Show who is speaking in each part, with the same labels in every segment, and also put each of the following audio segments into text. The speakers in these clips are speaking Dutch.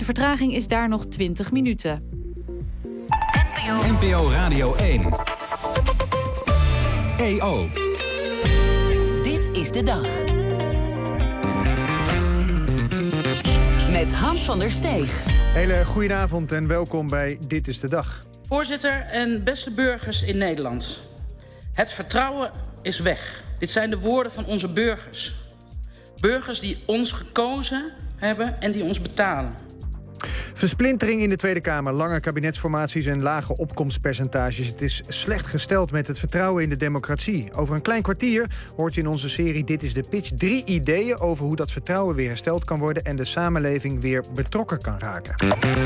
Speaker 1: De vertraging is daar nog 20 minuten.
Speaker 2: NPO Radio 1. EO.
Speaker 3: Dit is de dag. Met Hans van der Steeg.
Speaker 4: Hele goedenavond en welkom bij Dit is de Dag.
Speaker 5: Voorzitter en beste burgers in Nederland. Het vertrouwen is weg. Dit zijn de woorden van onze burgers. Burgers die ons gekozen hebben en die ons betalen.
Speaker 4: Versplintering in de Tweede Kamer, lange kabinetsformaties en lage opkomstpercentages. Het is slecht gesteld met het vertrouwen in de democratie. Over een klein kwartier hoort u in onze serie Dit is de Pitch 3 ideeën over hoe dat vertrouwen weer hersteld kan worden en de samenleving weer betrokken kan raken.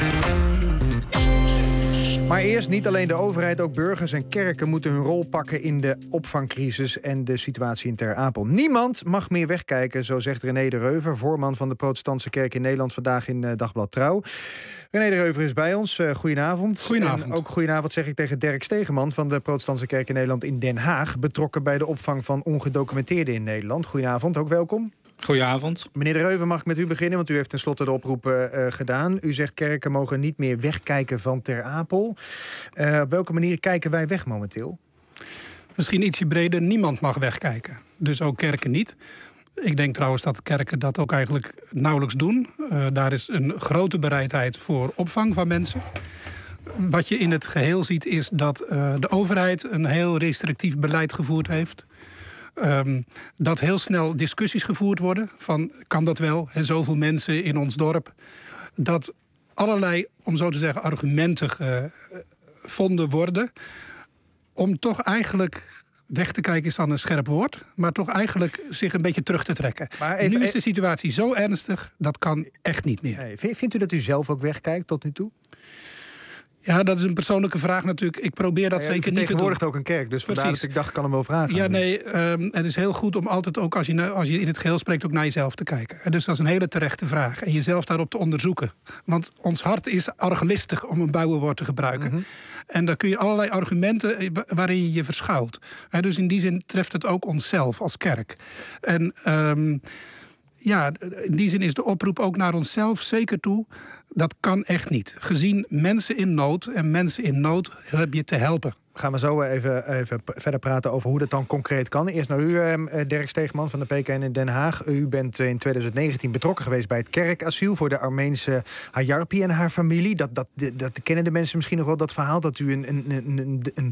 Speaker 4: Maar eerst, niet alleen de overheid, ook burgers en kerken moeten hun rol pakken in de opvangcrisis en de situatie in Ter Apel. Niemand mag meer wegkijken, zo zegt René de Reuver, voorman van de Protestantse Kerk in Nederland, vandaag in Dagblad Trouw. René de Reuver is bij ons. Goedenavond.
Speaker 6: Goedenavond.
Speaker 4: En ook goedenavond zeg ik tegen Dirk Stegeman van de Protestantse Kerk in Nederland in Den Haag, betrokken bij de opvang van ongedocumenteerden in Nederland. Goedenavond, ook welkom.
Speaker 6: Goedenavond.
Speaker 4: Meneer de Reuver, mag ik met u beginnen? Want u heeft tenslotte de oproep gedaan. U zegt kerken mogen niet meer wegkijken van Ter Apel. Op welke manier kijken wij weg momenteel?
Speaker 6: Misschien ietsje breder. Niemand mag wegkijken. Dus ook kerken niet. Ik denk trouwens dat kerken dat ook eigenlijk nauwelijks doen. Daar is een grote bereidheid voor opvang van mensen. Wat je in het geheel ziet is dat de overheid een heel restrictief beleid gevoerd heeft. Dat heel snel discussies gevoerd worden van kan dat wel, zoveel mensen in ons dorp. Dat allerlei, om zo te zeggen, argumenten gevonden worden om toch eigenlijk weg te kijken is dan een scherp woord, maar toch eigenlijk zich een beetje terug te trekken. Maar nu is de situatie zo ernstig, dat kan echt niet meer.
Speaker 4: Nee, vindt u dat u zelf ook wegkijkt tot nu toe?
Speaker 6: Ja, dat is een persoonlijke vraag natuurlijk. Ik probeer dat zeker niet te doen.
Speaker 4: U vertegenwoordigt ook een kerk, dus vandaar dat ik dacht, ik kan hem wel vragen.
Speaker 6: Ja, nee, het is heel goed om altijd ook, als je in het geheel spreekt, ook naar jezelf te kijken. Dus dat is een hele terechte vraag. En jezelf daarop te onderzoeken. Want ons hart is arglistig, om een Bijbelwoord te gebruiken. Mm-hmm. En daar kun je allerlei argumenten waarin je je verschuilt. Dus in die zin treft het ook onszelf als kerk. En ja, in die zin is de oproep ook naar onszelf zeker toe. Dat kan echt niet. Gezien mensen in nood en mensen in nood heb je te helpen.
Speaker 4: Gaan we zo even verder praten over hoe dat dan concreet kan. Eerst naar u, Dirk Stegeman van de PKN in Den Haag. U bent in 2019 betrokken geweest bij het kerkasiel voor de Armeense Hayarpi en haar familie. Dat kennen de mensen misschien nog wel, dat verhaal dat u een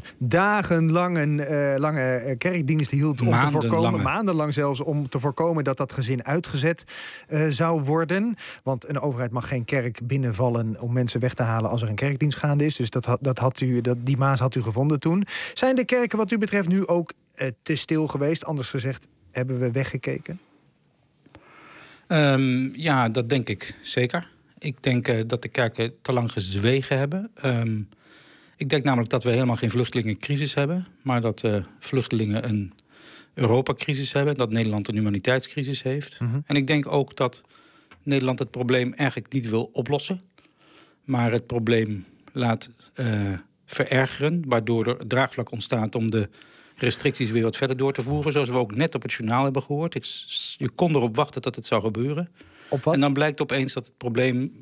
Speaker 4: lange kerkdienst hield om te voorkomen, maandenlang zelfs, om te voorkomen dat dat gezin uitgezet zou worden. Want een overheid mag geen kerk binnenvallen om mensen weg te halen als er een kerkdienst gaande is. Dus die maas had u gevonden toen. Zijn de kerken wat u betreft nu ook te stil geweest? Anders gezegd, hebben we weggekeken?
Speaker 7: Ja, dat denk ik zeker. Ik denk dat de kerken te lang gezwegen hebben. Ik denk namelijk dat we helemaal geen vluchtelingencrisis hebben, maar dat vluchtelingen een Europa-crisis hebben, dat Nederland een humaniteitscrisis heeft. Mm-hmm. En ik denk ook dat Nederland het probleem eigenlijk niet wil oplossen, maar het probleem laat verergeren, waardoor er draagvlak ontstaat om de restricties weer wat verder door te voeren, zoals we ook net op het journaal hebben gehoord. Je kon erop wachten dat het zou gebeuren.
Speaker 4: Op wat?
Speaker 7: En dan blijkt opeens dat het probleem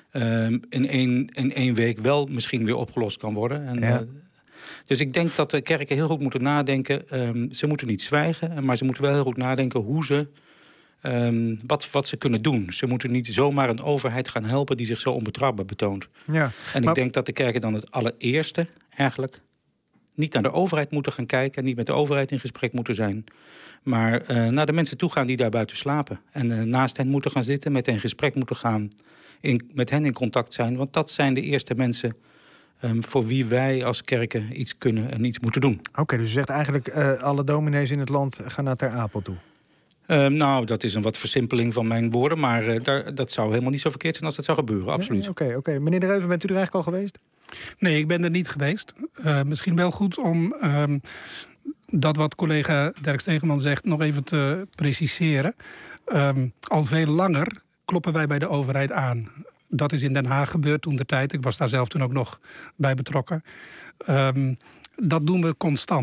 Speaker 7: in één week wel misschien weer opgelost kan worden. En,
Speaker 4: ja.
Speaker 7: Dus ik denk dat de kerken heel goed moeten nadenken. Ze moeten niet zwijgen, maar ze moeten wel heel goed nadenken hoe ze wat ze kunnen doen. Ze moeten niet zomaar een overheid gaan helpen die zich zo onbetrouwbaar betoont. Ja, en ik denk dat de kerken dan het allereerste eigenlijk niet naar de overheid moeten gaan kijken, niet met de overheid in gesprek moeten zijn, maar naar de mensen toe gaan die daar buiten slapen. En naast hen moeten gaan zitten, met hen in gesprek moeten gaan, met hen in contact zijn. Want dat zijn de eerste mensen voor wie wij als kerken iets kunnen en iets moeten doen.
Speaker 4: Oké, dus u zegt eigenlijk alle dominees in het land gaan naar Ter Apel toe.
Speaker 7: Nou, dat is een wat versimpeling van mijn woorden, maar dat zou helemaal niet zo verkeerd zijn als dat zou gebeuren, absoluut.
Speaker 4: Oké. Meneer de Reuver, bent u er eigenlijk al geweest?
Speaker 6: Nee, ik ben er niet geweest. Misschien wel goed om dat wat collega Dirk Stegeman zegt nog even te preciseren. Al veel langer kloppen wij bij de overheid aan. Dat is in Den Haag gebeurd toen de tijd. Ik was daar zelf toen ook nog bij betrokken. Dat doen we constant.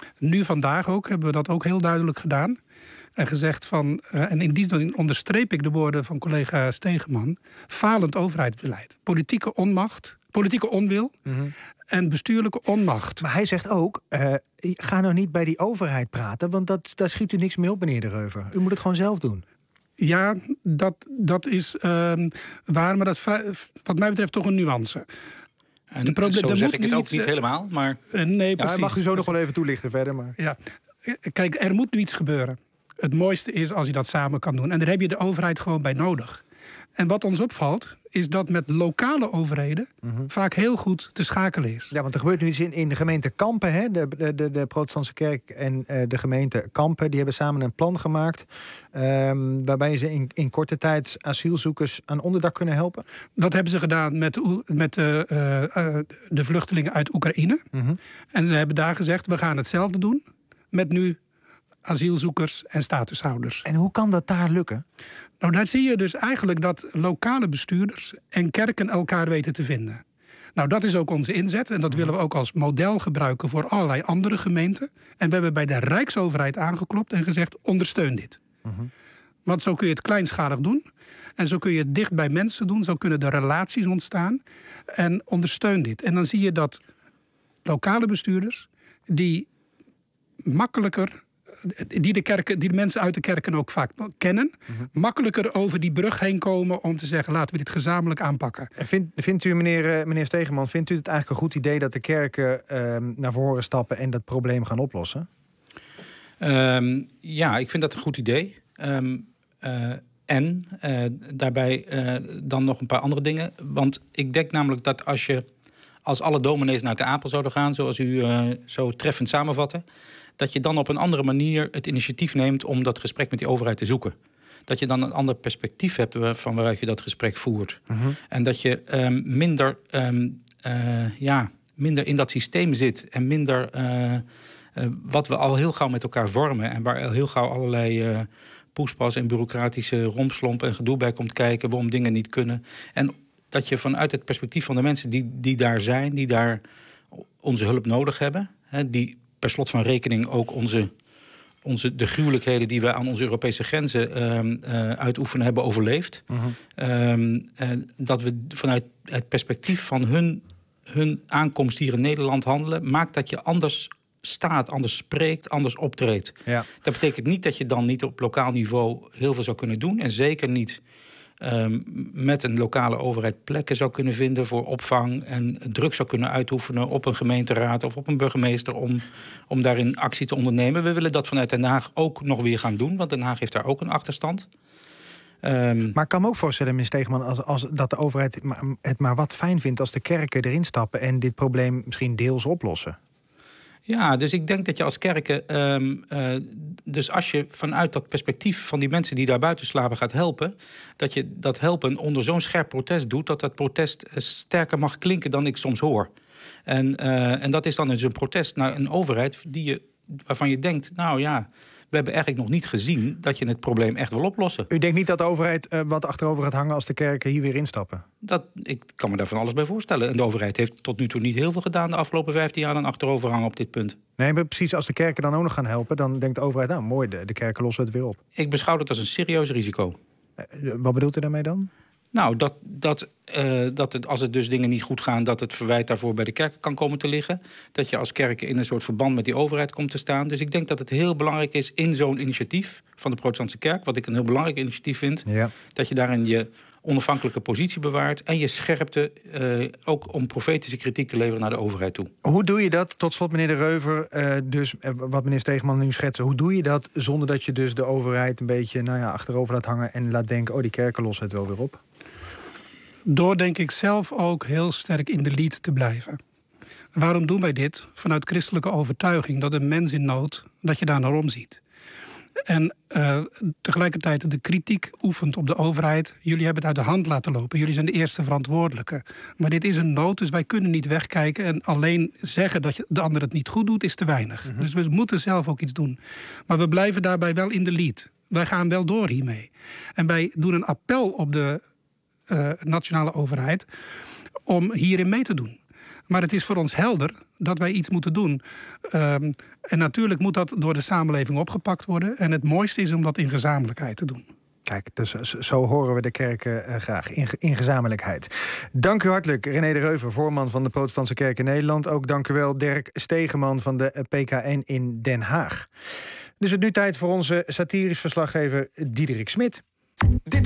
Speaker 6: Nu vandaag ook hebben we dat ook heel duidelijk gedaan. En gezegd van, en in die zin onderstreep ik de woorden van collega Stegeman, falend overheidsbeleid. Politieke onmacht, politieke onwil en bestuurlijke onmacht.
Speaker 4: Maar hij zegt ook, ga nou niet bij die overheid praten, want daar schiet u niks mee op, meneer De Reuver. U moet het gewoon zelf doen.
Speaker 6: Ja, dat is waar, maar dat wat mij betreft toch een nuance.
Speaker 7: En zo zeg ik het ook niet helemaal, maar...
Speaker 6: Nee, precies.
Speaker 4: Mag u zo nog wel even toelichten verder. Maar...
Speaker 6: Ja. Kijk, er moet nu iets gebeuren. Het mooiste is als je dat samen kan doen. En daar heb je de overheid gewoon bij nodig. En wat ons opvalt, is dat met lokale overheden vaak heel goed te schakelen is. Ja,
Speaker 4: want er gebeurt nu iets in de gemeente Kampen. Hè? De protestantse kerk en de gemeente Kampen, die hebben samen een plan gemaakt, waarbij ze in korte tijd asielzoekers aan onderdak kunnen helpen.
Speaker 6: Dat hebben ze gedaan met de vluchtelingen uit Oekraïne. En ze hebben daar gezegd, we gaan hetzelfde doen met nu asielzoekers en statushouders.
Speaker 4: En hoe kan dat daar lukken?
Speaker 6: Nou, daar zie je dus eigenlijk dat lokale bestuurders en kerken elkaar weten te vinden. Nou, dat is ook onze inzet en dat willen we ook als model gebruiken voor allerlei andere gemeenten. En we hebben bij de Rijksoverheid aangeklopt en gezegd, ondersteun dit. Want zo kun je het kleinschalig doen. En zo kun je het dicht bij mensen doen. Zo kunnen de relaties ontstaan. En ondersteun dit. En dan zie je dat lokale bestuurders die makkelijker, die de mensen uit de kerken ook vaak kennen, makkelijker over die brug heen komen om te zeggen, laten we dit gezamenlijk aanpakken.
Speaker 4: En vindt u, meneer Stegeman, vindt u het eigenlijk een goed idee dat de kerken naar voren stappen en dat probleem gaan oplossen?
Speaker 7: Ja, ik vind dat een goed idee. En daarbij dan nog een paar andere dingen. Want ik denk namelijk dat als alle dominees naar de Apel zouden gaan, zoals u zo treffend samenvatte, dat je dan op een andere manier het initiatief neemt om dat gesprek met die overheid te zoeken. Dat je dan een ander perspectief hebt van waaruit je dat gesprek voert. En dat je minder in dat systeem zit en minder wat we al heel gauw met elkaar vormen en waar al heel gauw allerlei poespas en bureaucratische rompslomp en gedoe bij komt kijken waarom dingen niet kunnen. En dat je vanuit het perspectief van de mensen die daar zijn, die daar onze hulp nodig hebben, die per slot van rekening ook de gruwelijkheden die we aan onze Europese grenzen uitoefenen hebben overleefd. Dat we vanuit het perspectief van hun aankomst hier in Nederland handelen, maakt dat je anders staat, anders spreekt, anders optreedt. Ja. Dat betekent niet dat je dan niet op lokaal niveau heel veel zou kunnen doen. En zeker niet met een lokale overheid plekken zou kunnen vinden voor opvang en druk zou kunnen uitoefenen op een gemeenteraad of op een burgemeester om daarin actie te ondernemen. We willen dat vanuit Den Haag ook nog weer gaan doen, want Den Haag heeft daar ook een achterstand.
Speaker 4: Maar ik kan me ook voorstellen, meneer Stegeman, als dat de overheid het maar wat fijn vindt als de kerken erin stappen en dit probleem misschien deels oplossen.
Speaker 7: Ja, dus ik denk dat je als kerken, dus als je vanuit dat perspectief van die mensen die daar buiten slapen gaat helpen, dat je dat helpen onder zo'n scherp protest doet, dat protest sterker mag klinken dan ik soms hoor. En dat is dan dus een protest naar een overheid waarvan je denkt, nou ja, we hebben eigenlijk nog niet gezien dat je het probleem echt wil oplossen.
Speaker 4: U denkt niet dat de overheid wat achterover gaat hangen als de kerken hier weer instappen?
Speaker 7: Ik kan me daar van alles bij voorstellen. En de overheid heeft tot nu toe niet heel veel gedaan de afgelopen 15 jaar aan achterover hangen op dit punt.
Speaker 4: Nee, maar precies als de kerken dan ook nog gaan helpen, dan denkt de overheid, nou mooi, de kerken lossen het weer op.
Speaker 7: Ik beschouw dat als een serieus risico.
Speaker 4: Wat bedoelt u daarmee dan?
Speaker 7: Nou, dat als het dus dingen niet goed gaan, dat het verwijt daarvoor bij de kerken kan komen te liggen. Dat je als kerken in een soort verband met die overheid komt te staan. Dus ik denk dat het heel belangrijk is in zo'n initiatief van de Protestantse Kerk, wat ik een heel belangrijk initiatief vind, dat je daarin je onafhankelijke positie bewaart en je scherpte ook om profetische kritiek te leveren naar de overheid toe.
Speaker 4: Hoe doe je dat, tot slot meneer De Reuver, dus wat meneer Stegeman nu schetste, hoe doe je dat zonder dat je dus de overheid een beetje achterover laat hangen en laat denken, die kerken lossen het wel weer op?
Speaker 6: Door, denk ik, zelf ook heel sterk in de lead te blijven. Waarom doen wij dit? Vanuit christelijke overtuiging dat een mens in nood, dat je daar naar omziet. En tegelijkertijd de kritiek oefent op de overheid. Jullie hebben het uit de hand laten lopen. Jullie zijn de eerste verantwoordelijke. Maar dit is een nood, dus wij kunnen niet wegkijken. En alleen zeggen dat de ander het niet goed doet, is te weinig. Dus we moeten zelf ook iets doen. Maar we blijven daarbij wel in de lead. Wij gaan wel door hiermee. En wij doen een appel op de nationale overheid om hierin mee te doen. Maar het is voor ons helder dat wij iets moeten doen. En natuurlijk moet dat door de samenleving opgepakt worden. En het mooiste is om dat in gezamenlijkheid te doen.
Speaker 4: Kijk, dus zo horen we de kerken graag, in gezamenlijkheid. Dank u hartelijk, René de Reuver, voorman van de Protestantse Kerk in Nederland. Ook dank u wel, Dirk Stegeman van de PKN in Den Haag. Dus het nu tijd voor onze satirisch verslaggever Diederik Smit.
Speaker 2: Dit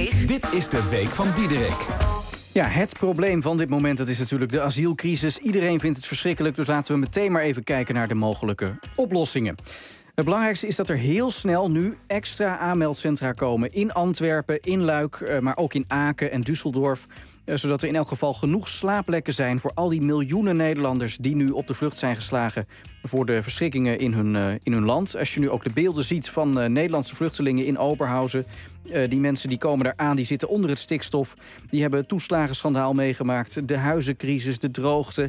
Speaker 2: is de Week van Diederik.
Speaker 8: Ja, het probleem van dit moment, dat is natuurlijk de asielcrisis. Iedereen vindt het verschrikkelijk, dus laten we meteen maar even kijken naar de mogelijke oplossingen. Het belangrijkste is dat er heel snel nu extra aanmeldcentra komen. In Antwerpen, in Luik, maar ook in Aken en Düsseldorf. Zodat er in elk geval genoeg slaapplekken zijn voor al die miljoenen Nederlanders die nu op de vlucht zijn geslagen voor de verschrikkingen in hun land. Als je nu ook de beelden ziet van Nederlandse vluchtelingen in Oberhausen. Die mensen die komen daar aan, die zitten onder het stikstof. Die hebben het toeslagenschandaal meegemaakt. De huizencrisis, de droogte,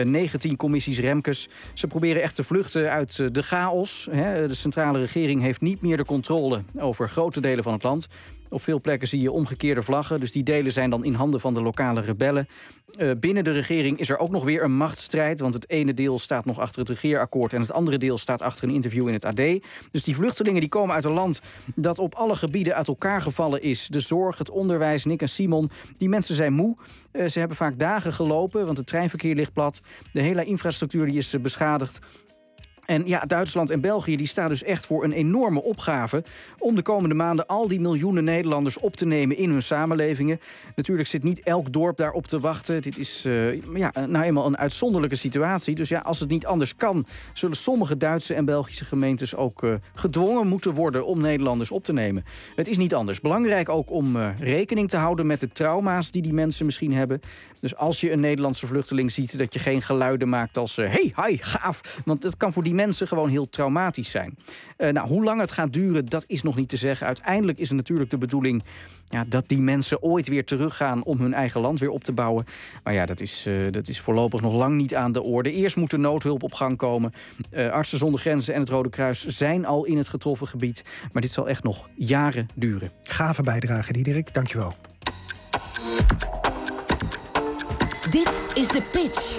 Speaker 8: 19 commissies Remkes. Ze proberen echt te vluchten uit de chaos. De centrale regering heeft niet meer de controle over grote delen van het land. Op veel plekken zie je omgekeerde vlaggen. Dus die delen zijn dan in handen van de lokale rebellen. Binnen de regering is er ook nog weer een machtsstrijd. Want het ene deel staat nog achter het regeerakkoord en het andere deel staat achter een interview in het AD. Dus die vluchtelingen die komen uit een land dat op alle gebieden uit elkaar gevallen is. De zorg, het onderwijs, Nick en Simon. Die mensen zijn moe. Ze hebben vaak dagen gelopen, want het treinverkeer ligt plat. De hele infrastructuur die is beschadigd. En ja, Duitsland en België die staan dus echt voor een enorme opgave om de komende maanden al die miljoenen Nederlanders op te nemen in hun samenlevingen. Natuurlijk zit niet elk dorp daarop te wachten. Dit is nou eenmaal een uitzonderlijke situatie. Dus ja, als het niet anders kan, zullen sommige Duitse en Belgische gemeentes ook gedwongen moeten worden om Nederlanders op te nemen. Het is niet anders. Belangrijk ook om rekening te houden met de trauma's die mensen misschien hebben. Dus als je een Nederlandse vluchteling ziet, dat je geen geluiden maakt als hey, hi, gaaf. Want het kan voor die mensen gewoon heel traumatisch zijn. Hoe lang het gaat duren, dat is nog niet te zeggen. Uiteindelijk is het natuurlijk de bedoeling dat die mensen ooit weer teruggaan om hun eigen land weer op te bouwen. Maar ja, dat is voorlopig nog lang niet aan de orde. Eerst moet de noodhulp op gang komen. Artsen zonder Grenzen en het Rode Kruis zijn al in het getroffen gebied. Maar dit zal echt nog jaren duren.
Speaker 4: Gave bijdrage, Diederik. Dankjewel.
Speaker 3: Dit is de Pitch.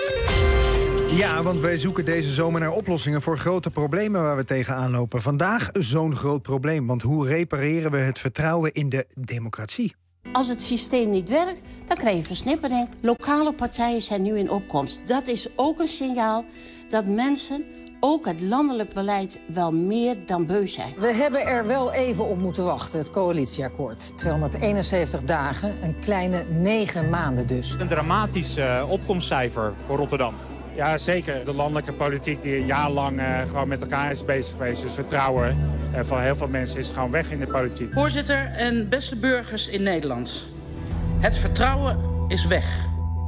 Speaker 4: Ja, want wij zoeken deze zomer naar oplossingen voor grote problemen waar we tegenaan lopen. Vandaag zo'n groot probleem, want hoe repareren we het vertrouwen in de democratie?
Speaker 9: Als het systeem niet werkt, dan krijg je versnippering. Lokale partijen zijn nu in opkomst. Dat is ook een signaal dat mensen ook het landelijk beleid wel meer dan beu zijn.
Speaker 10: We hebben er wel even op moeten wachten, het coalitieakkoord. 271 dagen, een kleine 9 maanden dus.
Speaker 11: Een dramatisch opkomstcijfer voor Rotterdam.
Speaker 12: Ja, zeker. De landelijke politiek die een jaar lang gewoon met elkaar is bezig geweest. Dus vertrouwen van heel veel mensen is gewoon weg in de politiek.
Speaker 5: Voorzitter en beste burgers in Nederland. Het vertrouwen is weg.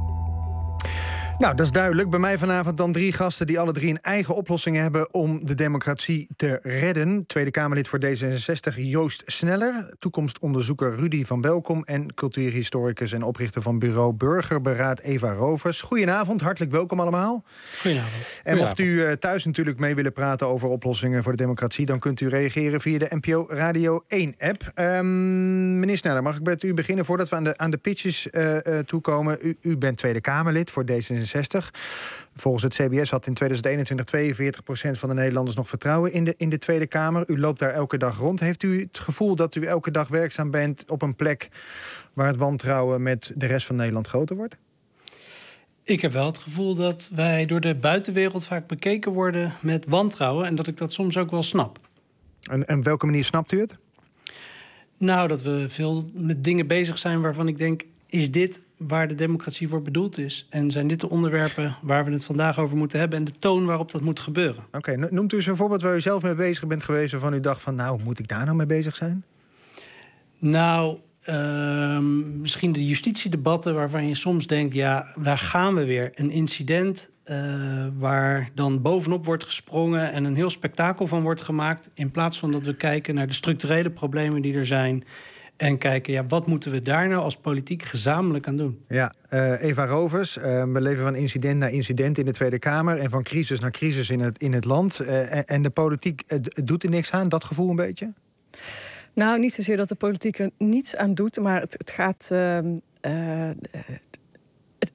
Speaker 4: Nou, dat is duidelijk. Bij mij vanavond dan 3 gasten die alle 3 een eigen oplossing hebben om de democratie te redden. Tweede Kamerlid voor D66 Joost Sneller, toekomstonderzoeker Rudy van Belkom en cultuurhistoricus en oprichter van bureau Burgerberaad Eva Rovers. Goedenavond, hartelijk welkom allemaal.
Speaker 6: Goedenavond.
Speaker 4: En mocht u thuis natuurlijk mee willen praten over oplossingen voor de democratie, dan kunt u reageren via de NPO Radio 1-app. Meneer Sneller, mag ik met u beginnen voordat we aan de pitches toekomen? U bent Tweede Kamerlid voor D66. Volgens het CBS had in 2021 42% van de Nederlanders nog vertrouwen in de Tweede Kamer. U loopt daar elke dag rond. Heeft u het gevoel dat u elke dag werkzaam bent op een plek waar het wantrouwen met de rest van Nederland groter wordt?
Speaker 13: Ik heb wel het gevoel dat wij door de buitenwereld vaak bekeken worden met wantrouwen en dat ik dat soms ook wel snap.
Speaker 4: En op welke manier snapt u het?
Speaker 13: Nou, dat we veel met dingen bezig zijn waarvan ik denk, is dit waar de democratie voor bedoeld is? En zijn dit de onderwerpen waar we het vandaag over moeten hebben en de toon waarop dat moet gebeuren?
Speaker 4: Oké, noemt u eens een voorbeeld waar u zelf mee bezig bent geweest waarvan u dacht van, nou, moet ik daar nou mee bezig zijn?
Speaker 13: Nou, misschien de justitiedebatten waarvan je soms denkt, ja, daar gaan we weer. Een incident waar dan bovenop wordt gesprongen en een heel spektakel van wordt gemaakt, in plaats van dat we kijken naar de structurele problemen die er zijn en kijken, ja, wat moeten we daar nou als politiek gezamenlijk aan doen?
Speaker 4: Ja, Eva Rovers, we leven van incident naar incident in de Tweede Kamer en van crisis naar crisis in het land. En de politiek doet er niks aan, dat gevoel een beetje?
Speaker 14: Nou, niet zozeer dat de politiek er niets aan doet, maar het gaat. Het wordt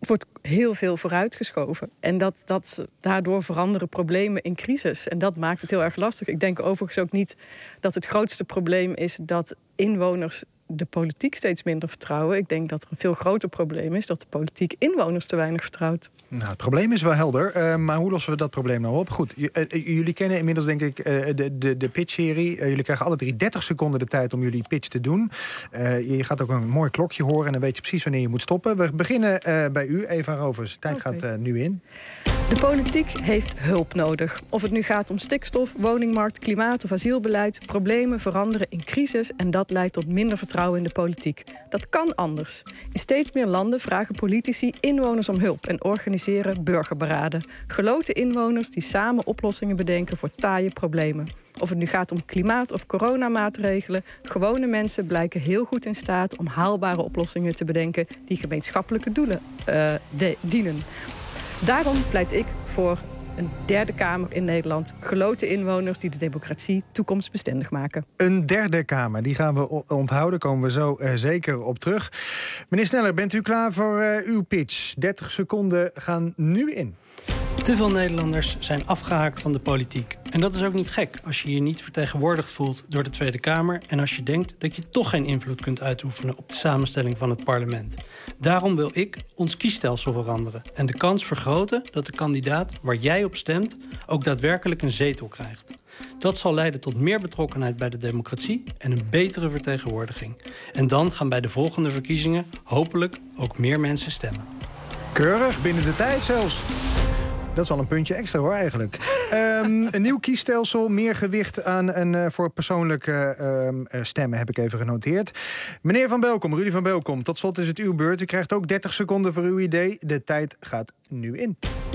Speaker 14: heel veel vooruitgeschoven. En daardoor veranderen problemen in crisis. En dat maakt het heel erg lastig. Ik denk overigens ook niet dat het grootste probleem is dat inwoners de politiek steeds minder vertrouwen. Ik denk dat er een veel groter probleem is dat de politiek inwoners te weinig vertrouwt.
Speaker 4: Nou, het probleem is wel helder, maar hoe lossen we dat probleem nou op? Goed, jullie kennen inmiddels denk ik de pitch-serie. Jullie krijgen alle 30 seconden de tijd om jullie pitch te doen. Je gaat ook een mooi klokje horen en dan weet je precies wanneer je moet stoppen. We beginnen bij u, Eva Rovers. De tijd gaat nu in.
Speaker 14: De politiek heeft hulp nodig. Of het nu gaat om stikstof, woningmarkt, klimaat of asielbeleid. Problemen veranderen in crisis en dat leidt tot minder vertrouwen in de politiek. Dat kan anders. In steeds meer landen vragen politici inwoners om hulp en organiseren burgerberaden. Geloten inwoners die samen oplossingen bedenken voor taaie problemen. Of het nu gaat om klimaat- of coronamaatregelen, gewone mensen blijken heel goed in staat om haalbare oplossingen te bedenken die gemeenschappelijke doelen dienen. Daarom pleit ik voor een derde kamer in Nederland. Geloten inwoners die de democratie toekomstbestendig maken.
Speaker 4: Een derde kamer, die gaan we onthouden. Komen we zo zeker op terug. Meneer Sneller, bent u klaar voor uw pitch? 30 seconden gaan nu in.
Speaker 13: Te veel Nederlanders zijn afgehaakt van de politiek. En dat is ook niet gek als je je niet vertegenwoordigd voelt door de Tweede Kamer en als je denkt dat je toch geen invloed kunt uitoefenen op de samenstelling van het parlement. Daarom wil ik ons kiesstelsel veranderen en de kans vergroten dat de kandidaat waar jij op stemt ook daadwerkelijk een zetel krijgt. Dat zal leiden tot meer betrokkenheid bij de democratie en een betere vertegenwoordiging. En dan gaan bij de volgende verkiezingen hopelijk ook meer mensen stemmen.
Speaker 4: Keurig, binnen de tijd zelfs. Dat is al een puntje extra hoor eigenlijk. Een nieuw kiesstelsel, meer gewicht aan voor persoonlijke stemmen heb ik even genoteerd. Meneer Van Belkom, Rudy van Belkom, tot slot is het uw beurt. U krijgt ook 30 seconden voor uw idee. De tijd gaat nu in.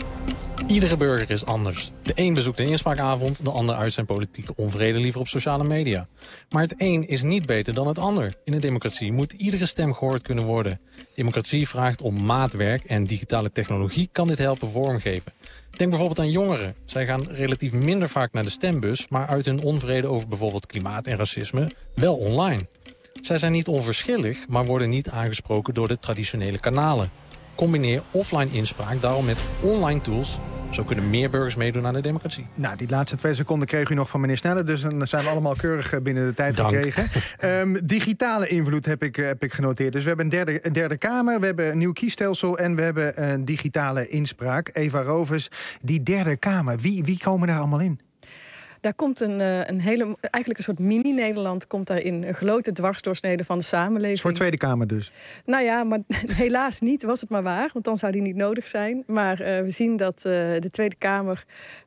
Speaker 15: Iedere burger is anders. De een bezoekt een inspraakavond, de ander uit zijn politieke onvrede liever op sociale media. Maar het een is niet beter dan het ander. In een democratie moet iedere stem gehoord kunnen worden. Democratie vraagt om maatwerk en digitale technologie kan dit helpen vormgeven. Denk bijvoorbeeld aan jongeren. Zij gaan relatief minder vaak naar de stembus, maar uit hun onvrede over bijvoorbeeld klimaat en racisme wel online. Zij zijn niet onverschillig, maar worden niet aangesproken door de traditionele kanalen. Combineer offline inspraak daarom met online tools. Zo kunnen meer burgers meedoen aan de democratie.
Speaker 4: Nou, die laatste 2 seconden kreeg u nog van meneer Sneller, dus dan zijn we allemaal keurig binnen de tijd gekregen. Digitale invloed heb ik genoteerd. Dus we hebben een derde kamer, we hebben een nieuw kiesstelsel en we hebben een digitale inspraak. Eva Rovers, die derde kamer, wie komen daar allemaal in?
Speaker 14: Daar komt eigenlijk een soort mini-Nederland komt daarin. Een grote dwarsdoorsnede van de samenleving.
Speaker 4: Een soort Tweede Kamer dus?
Speaker 14: Nou ja, maar helaas niet, was het maar waar. Want dan zou die niet nodig zijn. Maar we zien dat de Tweede Kamer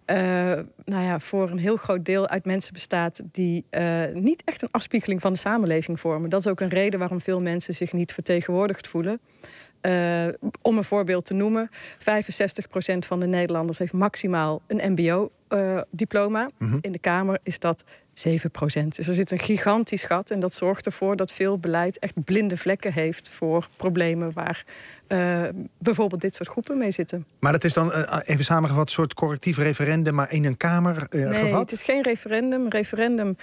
Speaker 14: voor een heel groot deel uit mensen bestaat die niet echt een afspiegeling van de samenleving vormen. Dat is ook een reden waarom veel mensen zich niet vertegenwoordigd voelen. Om een voorbeeld te noemen, 65% van de Nederlanders heeft maximaal een mbo-diploma. In de Kamer is dat 7%. Dus er zit een gigantisch gat en dat zorgt ervoor dat veel beleid echt blinde vlekken heeft voor problemen waar bijvoorbeeld dit soort groepen mee zitten. Maar dat is dan even samengevat een soort correctief referendum, maar in een Kamer nee, gevat? Het is geen referendum. Een referendum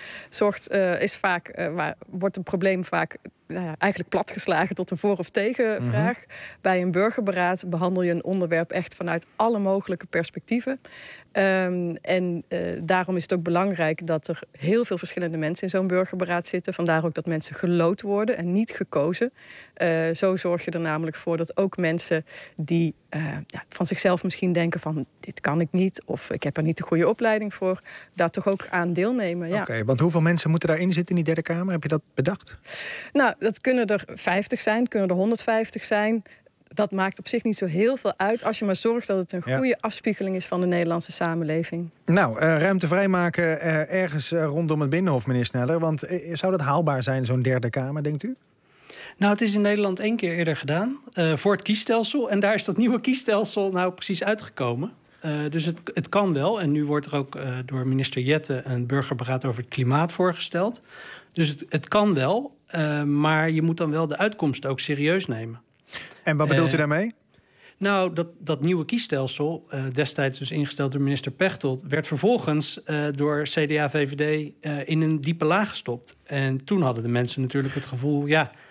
Speaker 14: wordt een probleem vaak eigenlijk platgeslagen tot een voor- of tegenvraag. Bij een burgerberaad behandel je een onderwerp echt vanuit alle mogelijke perspectieven. Daarom is het ook belangrijk dat er heel veel verschillende mensen in zo'n burgerberaad zitten. Vandaar ook dat mensen geloot worden en niet gekozen. Zo zorg je er namelijk voor dat ook mensen die van zichzelf misschien denken van dit kan ik niet of ik heb er niet de goede opleiding voor, daar toch ook aan deelnemen. Ja.
Speaker 4: Oké, want hoeveel mensen moeten daarin zitten in die derde Kamer? Heb je dat bedacht?
Speaker 14: Nou, dat kunnen er 50 zijn, kunnen er 150 zijn. Dat maakt op zich niet zo heel veel uit als je maar zorgt dat het een goede afspiegeling is van de Nederlandse samenleving. Nou,
Speaker 4: ruimte vrijmaken ergens rondom het Binnenhof, meneer Sneller. Want zou dat haalbaar zijn, zo'n derde Kamer, denkt u?
Speaker 13: Nou, het is in Nederland 1 keer eerder gedaan voor het kiesstelsel. En daar is dat nieuwe kiesstelsel nou precies uitgekomen. Dus het kan wel. En nu wordt er ook door minister Jette een burgerberaad over het klimaat voorgesteld. Dus het kan wel, maar je moet dan wel de uitkomsten ook serieus nemen.
Speaker 4: En wat bedoelt u daarmee?
Speaker 13: Nou, dat nieuwe kiesstelsel, destijds dus ingesteld door minister Pechtold, werd vervolgens door CDA-VVD in een diepe laag gestopt. En toen hadden de mensen natuurlijk het gevoel, ja,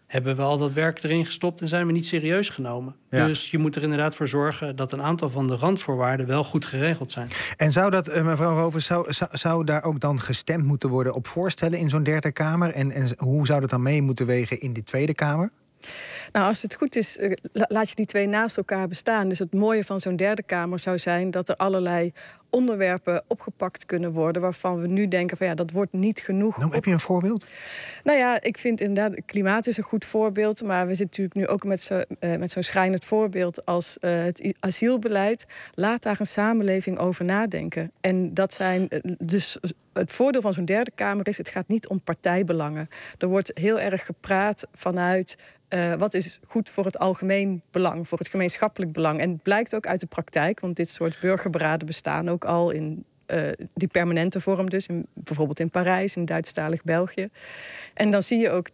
Speaker 13: hebben we al dat werk erin gestopt en zijn we niet serieus genomen. Ja. Dus je moet er inderdaad voor zorgen dat een aantal van de randvoorwaarden wel goed geregeld zijn.
Speaker 4: En zou dat, mevrouw Rovers, zou daar ook dan gestemd moeten worden op voorstellen in zo'n derde kamer? En hoe zou dat dan mee moeten wegen in de Tweede Kamer?
Speaker 14: Nou, als het goed is, laat je die twee naast elkaar bestaan. Dus het mooie van zo'n derde kamer zou zijn dat er allerlei onderwerpen opgepakt kunnen worden waarvan we nu denken van dat wordt niet genoeg.
Speaker 4: Nou, heb je een voorbeeld?
Speaker 14: Nou ja, ik vind inderdaad, klimaat is een goed voorbeeld, maar we zitten natuurlijk nu ook met zo'n schrijnend voorbeeld als het asielbeleid. Laat daar een samenleving over nadenken. En dat zijn dus het voordeel van zo'n derde kamer is, het gaat niet om partijbelangen. Er wordt heel erg gepraat vanuit wat is goed voor het algemeen belang, voor het gemeenschappelijk belang. En het blijkt ook uit de praktijk, want dit soort burgerberaden bestaan ook al in die permanente vorm dus, bijvoorbeeld in Parijs, in Duitsstalig België. En dan zie je ook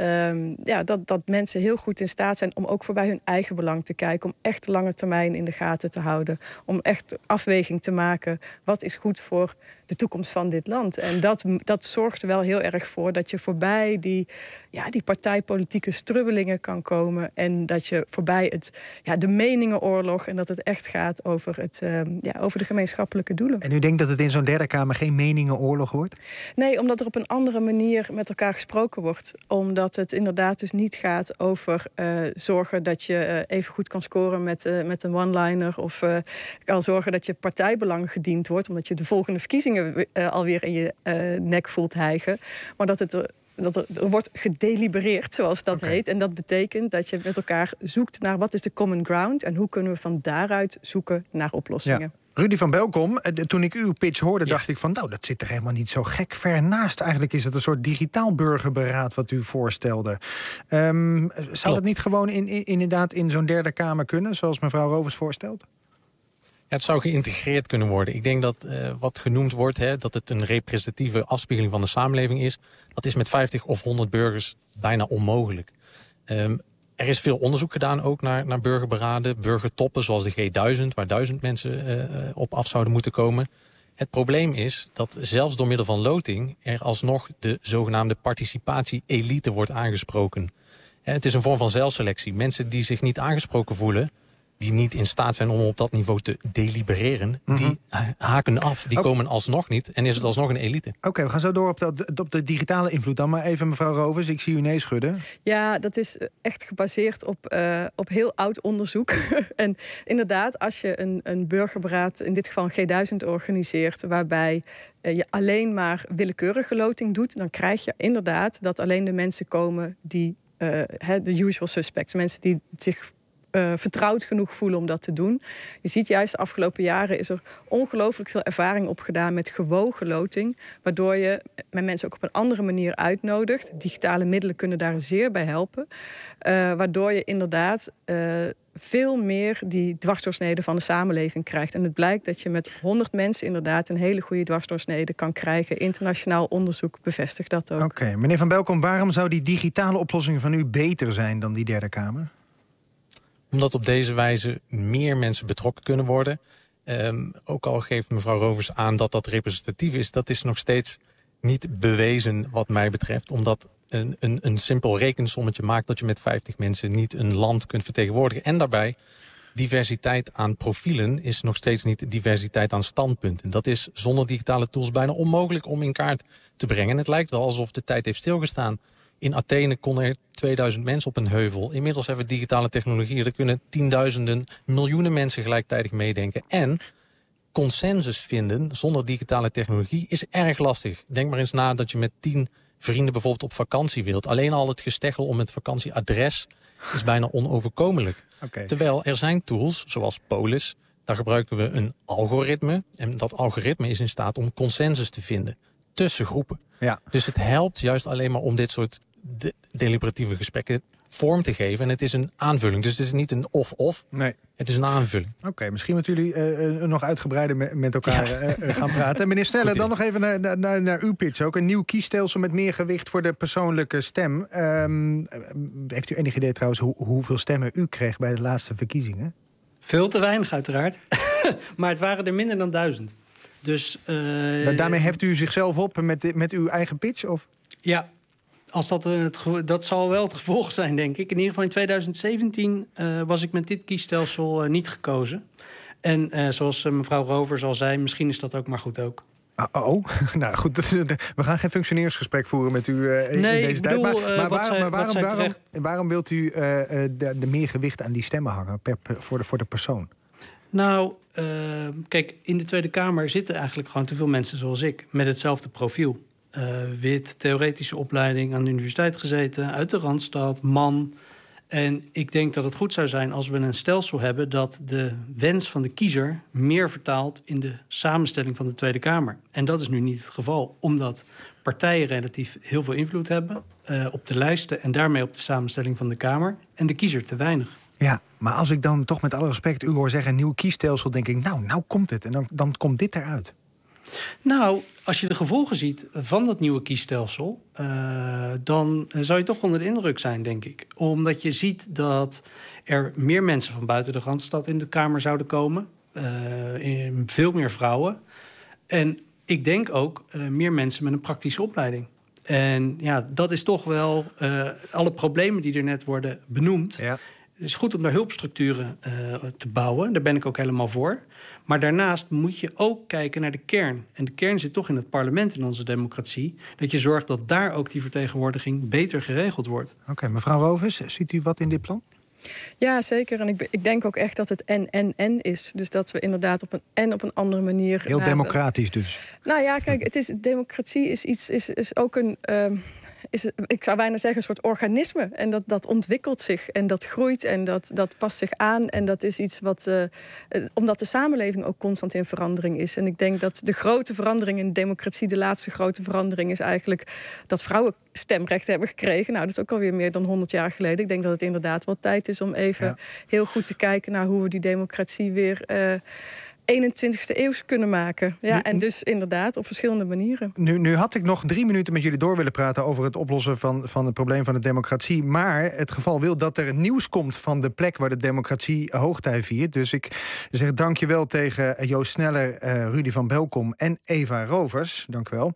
Speaker 14: dat mensen heel goed in staat zijn om ook voorbij hun eigen belang te kijken, om echt de lange termijn in de gaten te houden, om echt afweging te maken, wat is goed voor de toekomst van dit land. En dat zorgt er wel heel erg voor dat je voorbij die partijpolitieke strubbelingen kan komen en dat je voorbij de meningenoorlog en dat het echt gaat over de gemeenschappelijke doelen.
Speaker 4: En u denkt dat het in zo'n derde kamer geen meningenoorlog wordt? Nee,
Speaker 14: omdat er op een andere manier met elkaar gesproken wordt. Omdat het inderdaad dus niet gaat over zorgen dat je even goed kan scoren met een one-liner of kan zorgen dat je partijbelang gediend wordt, omdat je de volgende verkiezingen alweer in je nek voelt hijgen. Maar dat er wordt gedelibereerd, zoals dat heet. En dat betekent dat je met elkaar zoekt naar wat is de common ground en hoe kunnen we van daaruit zoeken naar oplossingen. Ja.
Speaker 4: Rudy van Belkom, toen ik uw pitch hoorde, dacht ik van dat zit er helemaal niet zo gek ver naast. Eigenlijk is het een soort digitaal burgerberaad wat u voorstelde. Zou dat niet gewoon inderdaad in zo'n derde kamer kunnen, zoals mevrouw Rovers voorstelt?
Speaker 15: Ja, het zou geïntegreerd kunnen worden. Ik denk dat wat genoemd wordt, dat het een representatieve afspiegeling van de samenleving is, dat is met 50 of 100 burgers bijna onmogelijk. Er is veel onderzoek gedaan ook naar burgerberaden, burgertoppen zoals de G1000, waar 1000 mensen op af zouden moeten komen. Het probleem is dat zelfs door middel van loting er alsnog de zogenaamde participatie-elite wordt aangesproken. Het is een vorm van zelfselectie. Mensen die zich niet aangesproken voelen, die niet in staat zijn om op dat niveau te delibereren, die haken af. Die komen alsnog niet en is het alsnog een elite.
Speaker 4: Oké, we gaan zo door op de digitale invloed dan. Maar even mevrouw Rovers, ik zie u nee schudden.
Speaker 14: Ja, dat is echt gebaseerd op heel oud onderzoek. En inderdaad, als je een burgerberaad, in dit geval een G1000, organiseert, waarbij je alleen maar willekeurige loting doet, dan krijg je inderdaad dat alleen de mensen komen die de usual suspects, mensen die zich vertrouwd genoeg voelen om dat te doen. Je ziet juist de afgelopen jaren is er ongelooflijk veel ervaring opgedaan met gewogen loting, waardoor je met mensen ook op een andere manier uitnodigt. Digitale middelen kunnen daar zeer bij helpen. Waardoor je inderdaad veel meer die dwarsdoorsnede van de samenleving krijgt. En het blijkt dat je met 100 mensen inderdaad een hele goede dwarsdoorsnede kan krijgen. Internationaal onderzoek bevestigt dat ook.
Speaker 4: Oké, meneer Van Belkom, waarom zou die digitale oplossing van u beter zijn dan die derde kamer?
Speaker 15: Omdat op deze wijze meer mensen betrokken kunnen worden. Ook al geeft mevrouw Rovers aan dat dat representatief is, dat is nog steeds niet bewezen wat mij betreft. Omdat een simpel rekensommetje maakt dat je met 50 mensen niet een land kunt vertegenwoordigen. En daarbij, diversiteit aan profielen is nog steeds niet diversiteit aan standpunten. Dat is zonder digitale tools bijna onmogelijk om in kaart te brengen. En het lijkt wel alsof de tijd heeft stilgestaan. In Athene konden er 2000 mensen op een heuvel. Inmiddels hebben we digitale technologie. Er kunnen tienduizenden, miljoenen mensen gelijktijdig meedenken. En consensus vinden zonder digitale technologie is erg lastig. Denk maar eens na dat je met 10 vrienden bijvoorbeeld op vakantie wilt. Alleen al het gesteggel om het vakantieadres is bijna onoverkomelijk. Okay. Terwijl er zijn tools, zoals Polis, daar gebruiken we een algoritme. En dat algoritme is in staat om consensus te vinden tussen groepen. Ja. Dus het helpt juist alleen maar om dit soort deliberatieve gesprekken vorm te geven. En het is een aanvulling. Dus het is niet een of-of. Nee. Het is een aanvulling.
Speaker 4: Oké, misschien moeten jullie nog uitgebreider met elkaar gaan praten. Meneer Snelle, dan nog even naar uw pitch ook. Een nieuw kiesstelsel met meer gewicht voor de persoonlijke stem. Heeft u enig idee trouwens hoeveel stemmen u kreeg bij de laatste verkiezingen?
Speaker 13: Veel te weinig uiteraard. Maar het waren er minder dan 1000. Dus,
Speaker 4: daarmee heft u zichzelf op met uw eigen pitch? Of?
Speaker 13: Ja, Dat zal wel het gevolg zijn, denk ik. In ieder geval in 2017 was ik met dit kiesstelsel niet gekozen. En zoals mevrouw Rovers al zei, misschien is dat ook maar goed ook.
Speaker 4: Nou goed, we gaan geen functioneringsgesprek voeren met u in deze tijd. Maar waarom wilt u de meer gewicht aan die stemmen hangen voor de persoon?
Speaker 13: Nou, kijk, in de Tweede Kamer zitten eigenlijk gewoon te veel mensen zoals ik, met hetzelfde profiel. Wit, theoretische opleiding, aan de universiteit gezeten, uit de Randstad, man. En ik denk dat het goed zou zijn als we een stelsel hebben dat de wens van de kiezer meer vertaalt in de samenstelling van de Tweede Kamer. En dat is nu niet het geval, omdat partijen relatief heel veel invloed hebben op de lijsten en daarmee op de samenstelling van de Kamer en de kiezer te weinig.
Speaker 4: Ja, maar als ik dan toch met alle respect u hoor zeggen, een nieuw kiesstelsel, denk ik, nou komt het. En dan komt dit eruit.
Speaker 13: Nou, als je de gevolgen ziet van dat nieuwe kiesstelsel, dan zou je toch onder de indruk zijn, denk ik. Omdat je ziet dat er meer mensen van buiten de Randstad in de Kamer zouden komen. Veel meer vrouwen. En ik denk ook meer mensen met een praktische opleiding. En ja, dat is toch wel alle problemen die er net worden benoemd. Ja. Het is goed om daar hulpstructuren te bouwen. Daar ben ik ook helemaal voor. Maar daarnaast moet je ook kijken naar de kern. En de kern zit toch in het parlement in onze democratie. Dat je zorgt dat daar ook die vertegenwoordiging beter geregeld wordt.
Speaker 4: Oké, mevrouw Rovers, ziet u wat in dit plan?
Speaker 14: Ja, zeker. En ik denk ook echt dat het en is. Dus dat we inderdaad op een andere manier...
Speaker 4: Heel democratisch dus.
Speaker 14: Nou ja, kijk, democratie is ook een... ik zou bijna zeggen, een soort organisme. En dat ontwikkelt zich en dat groeit en dat past zich aan. En dat is iets wat... omdat de samenleving ook constant in verandering is. En ik denk dat de grote verandering in de democratie... de laatste grote verandering is eigenlijk dat vrouwen stemrecht hebben gekregen. Nou, dat is ook alweer meer dan 100 jaar geleden. Ik denk dat het inderdaad wel tijd is om even heel goed te kijken... naar hoe we die democratie weer... 21e eeuws kunnen maken. Ja, en dus inderdaad op verschillende manieren.
Speaker 4: Nu had ik nog 3 minuten met jullie door willen praten... over het oplossen van het probleem van de democratie. Maar het geval wil dat er nieuws komt van de plek... waar de democratie hoogtij viert. Dus ik zeg dankjewel tegen Joost Sneller, Rudy van Belkom en Eva Rovers. Dank u wel.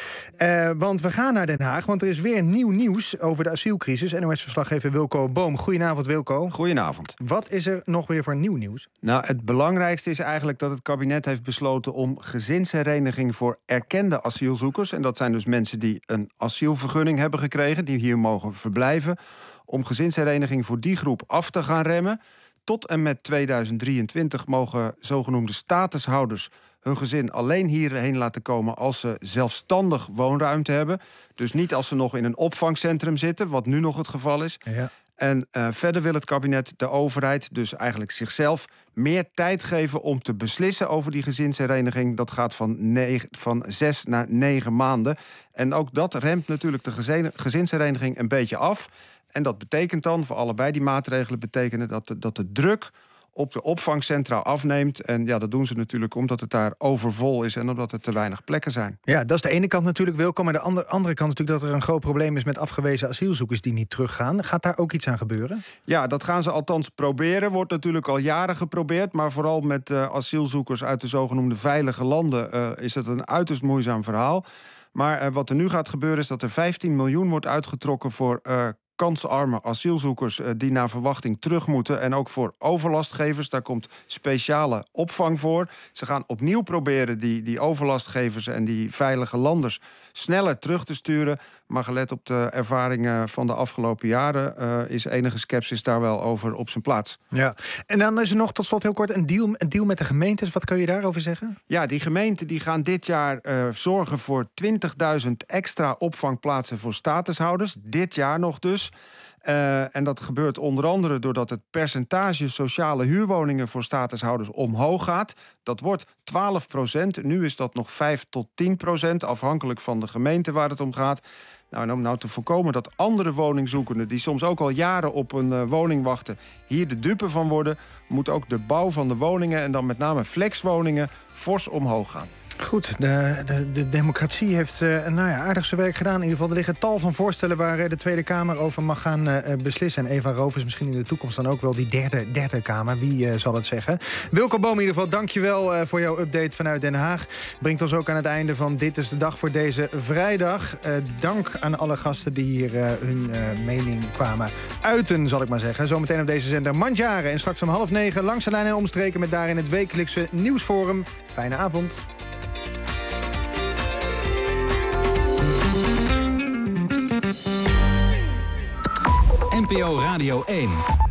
Speaker 4: Want we gaan naar Den Haag, want er is weer nieuw nieuws over de asielcrisis. NOS-verslaggever Wilco Boom. Goedenavond, Wilco.
Speaker 16: Goedenavond.
Speaker 4: Wat is er nog weer voor nieuw nieuws?
Speaker 16: Nou, het belangrijkste is eigenlijk dat het kabinet heeft besloten om gezinshereniging voor erkende asielzoekers, en dat zijn dus mensen die een asielvergunning hebben gekregen, die hier mogen verblijven, om gezinshereniging voor die groep af te gaan remmen. Tot en met 2023 mogen zogenoemde statushouders hun gezin alleen hierheen laten komen als ze zelfstandig woonruimte hebben. Dus niet als ze nog in een opvangcentrum zitten, wat nu nog het geval is. Ja. En verder wil het kabinet de overheid, dus eigenlijk zichzelf, meer tijd geven om te beslissen over die gezinshereniging. Dat gaat van 6 naar 9 maanden. En ook dat remt natuurlijk de gezinshereniging een beetje af. En dat betekent dan, voor allebei die maatregelen betekenen dat de druk op de opvangcentra afneemt. En ja, dat doen ze natuurlijk omdat het daar overvol is en omdat er te weinig plekken zijn.
Speaker 4: Ja, dat is de ene kant natuurlijk, Wilco. Maar de andere kant is natuurlijk dat er een groot probleem is met afgewezen asielzoekers die niet teruggaan. Gaat daar ook iets aan gebeuren?
Speaker 16: Ja, dat gaan ze althans proberen. Wordt natuurlijk al jaren geprobeerd. Maar vooral met asielzoekers uit de zogenoemde veilige landen is het een uiterst moeizaam verhaal. Maar wat er nu gaat gebeuren is dat er 15 miljoen wordt uitgetrokken voor kansarme asielzoekers die naar verwachting terug moeten. En ook voor overlastgevers, daar komt speciale opvang voor. Ze gaan opnieuw proberen die overlastgevers en die veilige landers sneller terug te sturen. Maar gelet op de ervaringen van de afgelopen jaren is enige scepsis daar wel over op zijn plaats.
Speaker 4: Ja, en dan is er nog tot slot heel kort een deal met de gemeentes. Wat kun je daarover zeggen?
Speaker 16: Ja, die gemeenten die gaan dit jaar zorgen voor 20.000 extra opvangplaatsen voor statushouders. Dit jaar nog dus. En dat gebeurt onder andere doordat het percentage sociale huurwoningen voor statushouders omhoog gaat. Dat wordt 12%. Nu is dat nog 5 tot 10%, afhankelijk van de gemeente waar het om gaat. Nou, om nou te voorkomen dat andere woningzoekenden, die soms ook al jaren op een woning wachten, hier de dupe van worden, moet ook de bouw van de woningen en dan met name flexwoningen fors omhoog gaan.
Speaker 4: Goed, de democratie heeft aardig zijn werk gedaan. In ieder geval, er liggen tal van voorstellen waar de Tweede Kamer over mag gaan beslissen. En Eva Roof is misschien in de toekomst dan ook wel die derde Kamer. Wie zal het zeggen? Wilco Boom in ieder geval, dankjewel voor jouw update vanuit Den Haag. Brengt ons ook aan het einde van Dit is de Dag voor deze vrijdag. Dank aan alle gasten die hier hun mening kwamen uiten, zal ik maar zeggen. Zometeen op deze zender Mandjaren. En straks om 8:30 Langs de Lijn en Omstreken met daarin het wekelijkse nieuwsforum. Fijne avond.
Speaker 2: NPO Radio 1.